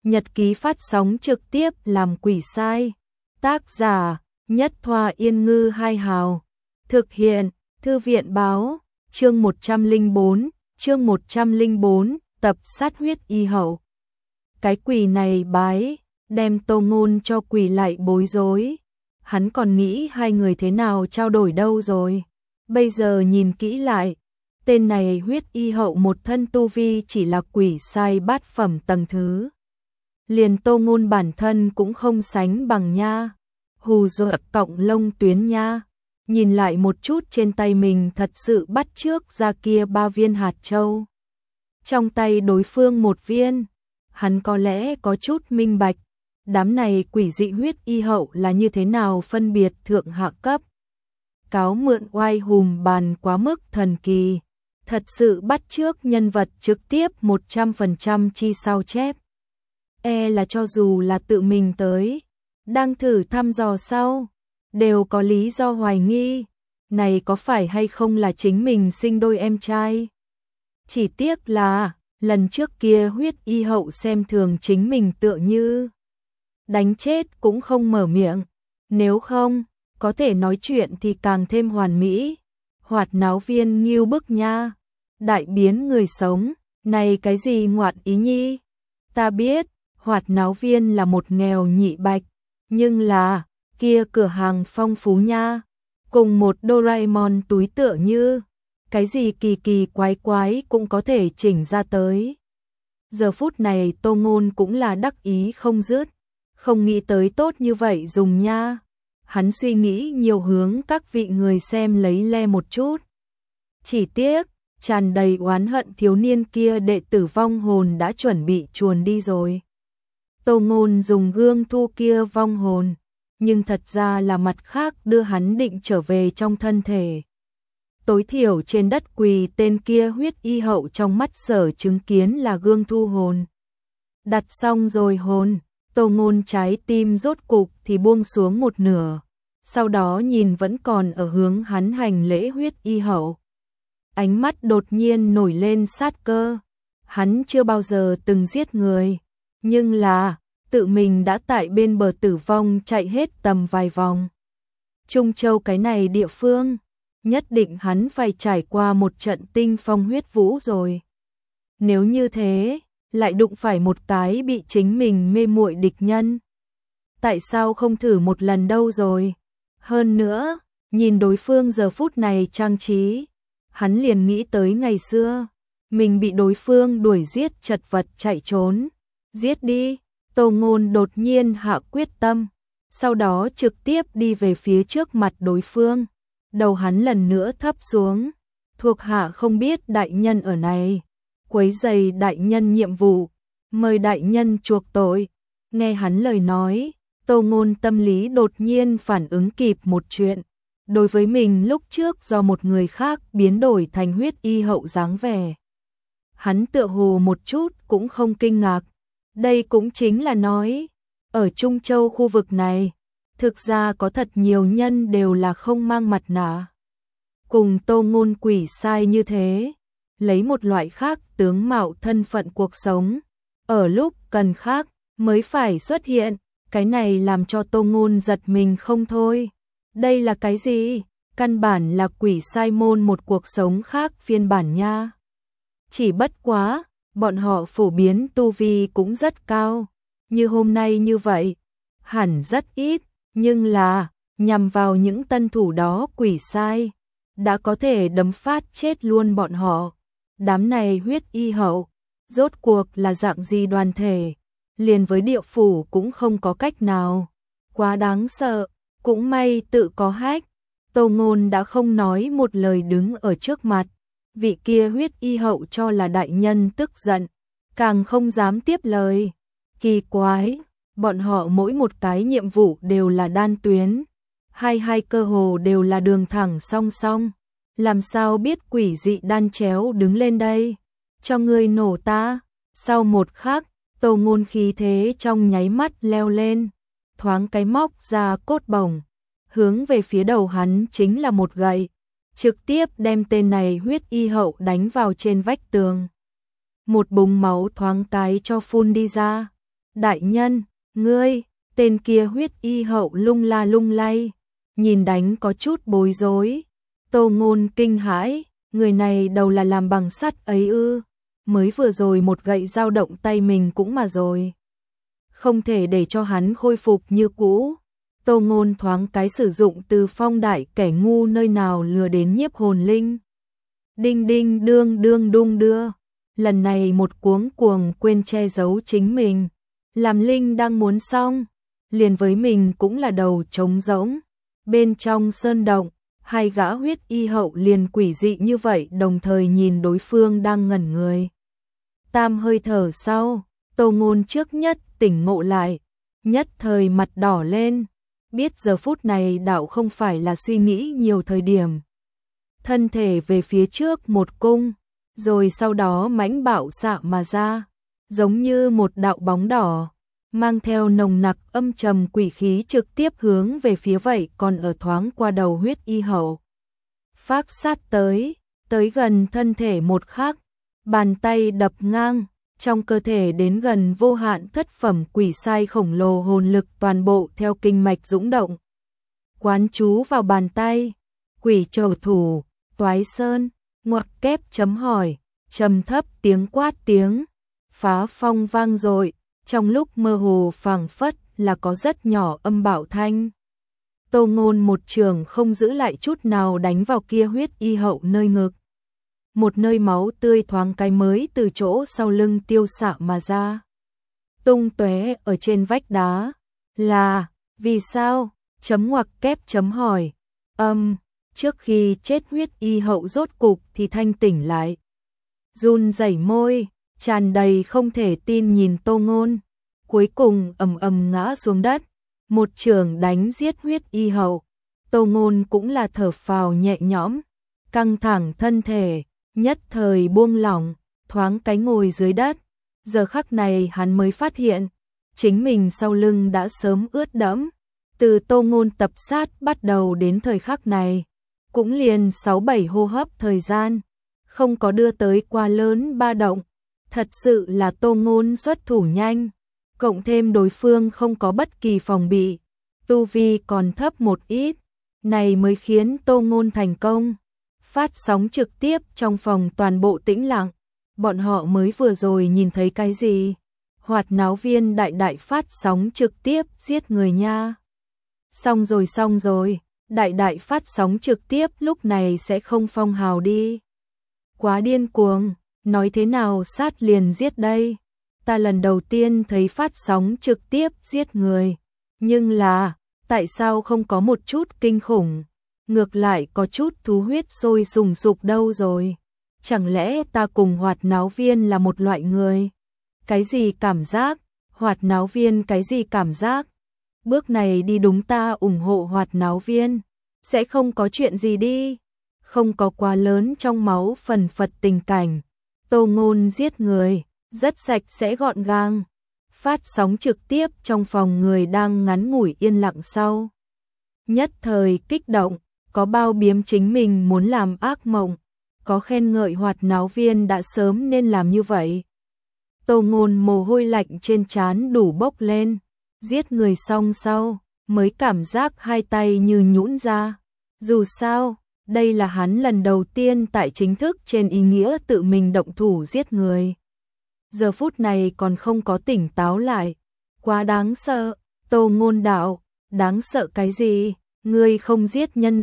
Nhật ký phát sóng trực tiếp làm quỷ sai. Tác giả: Nhất Thoa Yên Ngư Hai Hào. Thực hiện: Thư viện báo. Chương 104, tập sát huyết y hậu. Cái quỷ này bái, đem Tô Ngôn cho quỷ lại bối rối. Hắn còn nghĩ hai người thế nào trao đổi đâu rồi. Bây giờ nhìn kỹ lại, tên này huyết y hậu một thân tu vi chỉ là quỷ sai bát phẩm tầng thứ. Liền Tô Ngôn bản thân cũng không sánh bằng nha. Hù dọa cọng lông tuyến nha. Nhìn lại một chút trên tay mình thật sự bắt chước ra kia 3 viên hạt châu. Trong tay đối phương 1 viên. Hắn có lẽ có chút minh bạch. Đám này quỷ dị huyết y hậu là như thế nào phân biệt thượng hạ cấp. Cáo mượn oai hùm bàn quá mức thần kỳ. Thật sự bắt chước nhân vật trực tiếp 100% chi sao chép. Là cho dù là tự mình tới, đang thử thăm dò sau, đều có lý do hoài nghi, này có phải hay không là chính mình sinh đôi em trai. Chỉ tiếc là, lần trước kia huyết y hậu xem thường chính mình tựa như đánh chết cũng không mở miệng, nếu không, có thể nói chuyện thì càng thêm hoàn mỹ. Hoạt náo viên nghiêu bức nha, đại biến người sống, này cái gì ngoạn ý nhi. Ta biết, hoạt náo viên là một nghèo nhị bạch, nhưng là, kia cửa hàng phong phú nha, cùng một Doraemon túi tựa như, cái gì kỳ kỳ quái quái cũng có thể chỉnh ra tới. Giờ phút này Tô Ngôn cũng là đắc ý không dứt, không nghĩ tới tốt như vậy dùng nha. Hắn suy nghĩ nhiều hướng các vị người xem lấy le một chút. Chỉ tiếc, tràn đầy oán hận thiếu niên kia đệ tử vong hồn đã chuẩn bị chuồn đi rồi. Tô Ngôn dùng gương thu kia vong hồn, nhưng thật ra là mặt khác đưa hắn định trở về trong thân thể. Tối thiểu trên đất quỳ tên kia huyết y hậu trong mắt Sở chứng kiến là gương thu hồn. Đặt xong rồi hồn, Tô Ngôn trái tim rốt cục thì buông xuống một nửa, sau đó nhìn vẫn còn ở hướng hắn hành lễ huyết y hậu. Ánh mắt đột nhiên nổi lên sát cơ, hắn chưa bao giờ từng giết người, nhưng là, tự mình đã tại bên bờ tử vong chạy hết tầm vài vòng. Trung Châu cái này địa phương, nhất định hắn phải trải qua một trận tinh phong huyết vũ rồi. Nếu như thế, lại đụng phải một cái bị chính mình mê muội địch nhân. Tại sao không thử một lần đâu rồi? Hơn nữa, nhìn đối phương giờ phút này trang trí, hắn liền nghĩ tới ngày xưa, mình bị đối phương đuổi giết chật vật chạy trốn. Giết đi, Tô Ngôn đột nhiên hạ quyết tâm, sau đó trực tiếp đi về phía trước mặt đối phương. Đầu hắn lần nữa thấp xuống, thuộc hạ không biết đại nhân ở này, quấy rầy đại nhân nhiệm vụ, mời đại nhân chuộc tội. Nghe hắn lời nói, Tô Ngôn tâm lý đột nhiên phản ứng kịp một chuyện. Đối với mình lúc trước do một người khác biến đổi thành huyết y hậu dáng vẻ, hắn tựa hồ một chút cũng không kinh ngạc. Đây cũng chính là nói, ở Trung Châu khu vực này, thực ra có thật nhiều nhân đều là không mang mặt nạ. Cùng Tô Ngôn quỷ sai như thế, lấy một loại khác tướng mạo thân phận cuộc sống, ở lúc cần khác mới phải xuất hiện, cái này làm cho Tô Ngôn giật mình không thôi. Đây là cái gì? Căn bản là quỷ sai môn một cuộc sống khác phiên bản nha. Chỉ bất quá, bọn họ phổ biến tu vi cũng rất cao, như hôm nay như vậy, hẳn rất ít, nhưng là, nhằm vào những tân thủ đó quỷ sai, đã có thể đấm phát chết luôn bọn họ. Đám này huyết y hậu, rốt cuộc là dạng gì đoàn thể, liền với địa phủ cũng không có cách nào. Quá đáng sợ, cũng may tự có hách. Tô Ngôn đã không nói một lời đứng ở trước mặt. Vị kia huyết y hậu cho là đại nhân tức giận, càng không dám tiếp lời. Kỳ quái, bọn họ mỗi một cái nhiệm vụ đều là đan tuyến, hai cơ hồ đều là đường thẳng song song. Làm sao biết quỷ dị đan chéo đứng lên đây? Cho ngươi nổ ta. Sau một khắc, Tô Ngôn khí thế trong nháy mắt leo lên, thoáng cái móc ra cốt bổng, hướng về phía đầu hắn chính là một gậy, trực tiếp đem tên này huyết y hậu đánh vào trên vách tường. Một búng máu thoáng cái cho phun đi ra. Đại nhân, ngươi, tên kia huyết y hậu lung la lung lay, nhìn đánh có chút bối rối. Tô Ngôn kinh hãi, người này đầu là làm bằng sắt ấy ư? Mới vừa rồi một gậy dao động tay mình cũng mà rồi. Không thể để cho hắn khôi phục như cũ. Tô Ngôn thoáng cái sử dụng từ phong đại kẻ ngu nơi nào lừa đến nhiếp hồn linh. Đinh đinh đương đương đung đưa. Lần này một cuống cuồng quên che giấu chính mình. Làm linh đang muốn xong, liền với mình cũng là đầu trống rỗng. Bên trong sơn động, hai gã huyết y hậu liền quỷ dị như vậy đồng thời nhìn đối phương đang ngẩn người. Tam hơi thở sau, Tô Ngôn trước nhất tỉnh ngộ lại, nhất thời mặt đỏ lên, biết giờ phút này đạo không phải là suy nghĩ nhiều thời điểm. Thân thể về phía trước một cung, rồi sau đó mãnh bạo xạ mà ra, giống như một đạo bóng đỏ, mang theo nồng nặc âm trầm quỷ khí trực tiếp hướng về phía vậy còn ở thoáng qua đầu huyết y hậu. Phác sát tới gần thân thể một khắc, bàn tay đập ngang, trong cơ thể đến gần vô hạn thất phẩm quỷ sai khổng lồ hồn lực toàn bộ theo kinh mạch dũng động. Quán chú vào bàn tay, quỷ trầu thủ, toái sơn, ngoặc kép chấm hỏi, trầm thấp tiếng quát tiếng, phá phong vang dội, trong lúc mơ hồ phảng phất là có rất nhỏ âm bạo thanh. Tô Ngôn một trường không giữ lại chút nào đánh vào kia huyết y hậu nơi ngực. Một nơi máu tươi thoáng cái mới từ chỗ sau lưng tiêu xạ mà ra. Tung tóe ở trên vách đá. Là, vì sao? Chấm ngoặc kép chấm hỏi. Trước khi chết huyết y hậu rốt cục thì thanh tỉnh lại. Run rẩy môi, tràn đầy không thể tin nhìn Tô Ngôn. Cuối cùng ầm ngã xuống đất. Một trường đánh giết huyết y hậu. Tô Ngôn cũng là thở phào nhẹ nhõm. Căng thẳng thân thể, nhất thời buông lỏng, thoáng cái ngồi dưới đất. Giờ khắc này hắn mới phát hiện, chính mình sau lưng đã sớm ướt đẫm. Từ Tô Ngôn tập sát bắt đầu đến thời khắc này, cũng liền 6-7 hô hấp thời gian, không có đưa tới quá lớn ba động. Thật sự là Tô Ngôn xuất thủ nhanh, cộng thêm đối phương không có bất kỳ phòng bị, tu vi còn thấp một ít, này mới khiến Tô Ngôn thành công. Phát sóng trực tiếp trong phòng toàn bộ tĩnh lặng, bọn họ mới vừa rồi nhìn thấy cái gì? Hoạt náo viên đại phát sóng trực tiếp giết người nha. Xong rồi, đại phát sóng trực tiếp lúc này sẽ không phong hào đi. Quá điên cuồng, nói thế nào sát liền giết đây? Ta lần đầu tiên thấy phát sóng trực tiếp giết người, nhưng là, tại sao không có một chút kinh khủng? Ngược lại có chút thú huyết sôi sùng sục đâu rồi? Chẳng lẽ ta cùng hoạt náo viên là một loại người? Cái gì cảm giác? Hoạt náo viên cái gì cảm giác? Bước này đi đúng ta ủng hộ hoạt náo viên. Sẽ không có chuyện gì đi. Không có quá lớn trong máu phần phật tình cảnh. Tô Ngôn giết người, rất sạch sẽ gọn gàng. Phát sóng trực tiếp trong phòng người đang ngắn ngủi yên lặng sau. Nhất thời kích động, có bao biếm chính mình muốn làm ác mộng, có khen ngợi hoạt náo viên đã sớm nên làm như vậy. Tô Ngôn mồ hôi lạnh trên trán đủ bốc lên, giết người xong sau, mới cảm giác hai tay như nhũn ra. Dù sao, đây là hắn lần đầu tiên tại chính thức trên ý nghĩa tự mình động thủ giết người. Giờ phút này còn không có tỉnh táo lại, quá đáng sợ. Tô Ngôn đạo, đáng sợ cái gì? Ngươi không giết nhân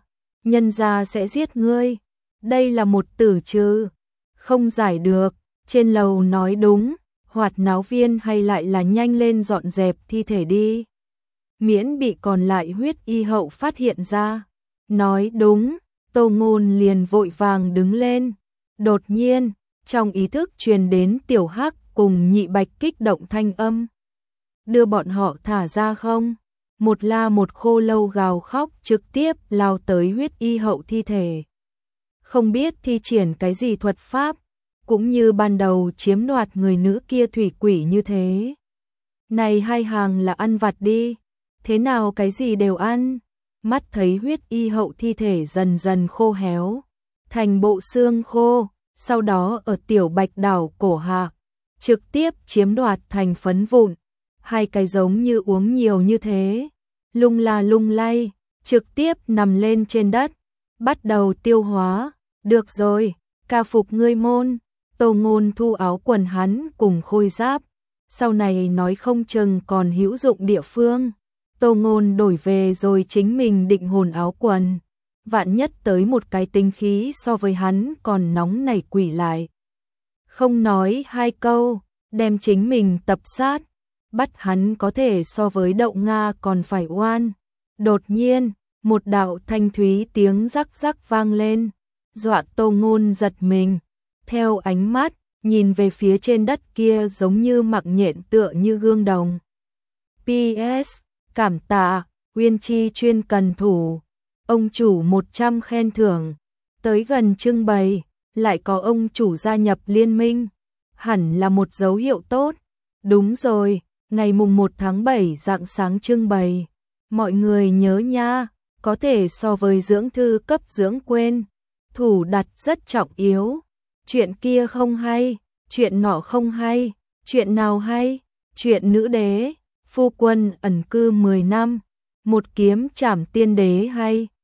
gia sẽ giết ngươi. Đây là một tử trừ, không giải được. Trên lầu nói đúng, hoạt náo viên hay lại là nhanh lên dọn dẹp thi thể đi. Miễn bị còn lại huyết y hậu phát hiện ra. Nói đúng, Tô Ngôn liền vội vàng đứng lên. Đột nhiên, trong ý thức truyền đến Tiểu Hắc cùng Nhị Bạch kích động thanh âm. Đưa bọn họ thả ra không? Một la một khô lâu gào khóc trực tiếp lao tới huyết y hậu thi thể. Không biết thi triển cái gì thuật pháp, cũng như ban đầu chiếm đoạt người nữ kia thủy quỷ như thế. Này hai hàng là ăn vặt đi, thế nào cái gì đều ăn. Mắt thấy huyết y hậu thi thể dần dần khô héo, thành bộ xương khô, sau đó ở Tiểu Bạch đảo cổ hạ, trực tiếp chiếm đoạt thành phấn vụn, hai cái giống như uống nhiều như thế, lung la lung lay, trực tiếp nằm lên trên đất, bắt đầu tiêu hóa. Được rồi, ca phục ngươi môn. Tô Ngôn thu áo quần hắn cùng khôi giáp, sau này nói không chừng còn hữu dụng địa phương. Tô Ngôn đổi về rồi chính mình định hồn áo quần, vạn nhất tới một cái tinh khí so với hắn còn nóng nảy quỷ lại. Không nói hai câu, đem chính mình tập sát, bắt hắn có thể so với đậu Nga còn phải oan. Đột nhiên, một đạo thanh thúy tiếng rắc rắc vang lên, dọa Tô Ngôn giật mình, theo ánh mắt, nhìn về phía trên đất kia giống như mặc nhện tựa như gương đồng. PS, cảm tạ, Uyên Chi chuyên cần thủ, ông chủ 100 khen thưởng, tới gần trưng bày, lại có ông chủ gia nhập liên minh, hẳn là một dấu hiệu tốt. Đúng rồi, ngày mùng 1 tháng 7 rạng sáng trưng bày, mọi người nhớ nha, có thể so với dưỡng thư cấp dưỡng quên, thủ đặt rất trọng yếu. Chuyện kia không hay, chuyện nọ không hay, chuyện nào hay? Chuyện nữ đế, phu quân ẩn cư 10 năm, một kiếm trảm tiên đế hay?